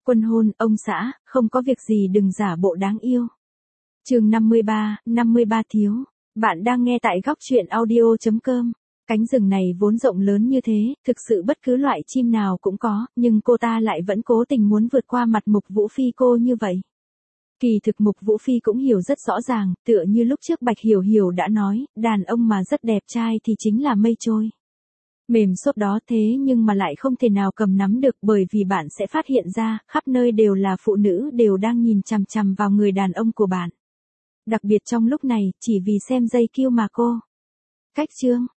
Quân hôn, ông xã, không có việc gì đừng giả bộ đáng yêu. Chương 53 thiếu. Bạn đang nghe tại góc truyện audio.com. Cánh rừng này vốn rộng lớn như thế, thực sự bất cứ loại chim nào cũng có, nhưng cô ta lại vẫn cố tình muốn vượt qua mặt Mục Vũ Phi cô như vậy. Kỳ thực Mục Vũ Phi cũng hiểu rất rõ ràng, tựa như lúc trước Bạch Hiểu Hiểu đã nói, đàn ông mà rất đẹp trai thì chính là mây trôi. Mềm xốp đó thế nhưng mà lại không thể nào cầm nắm được bởi vì bạn sẽ phát hiện ra, khắp nơi đều là phụ nữ đều đang nhìn chằm chằm vào người đàn ông của bạn. Đặc biệt trong lúc này, chỉ vì xem dây kiêu mà cô. Cách chương.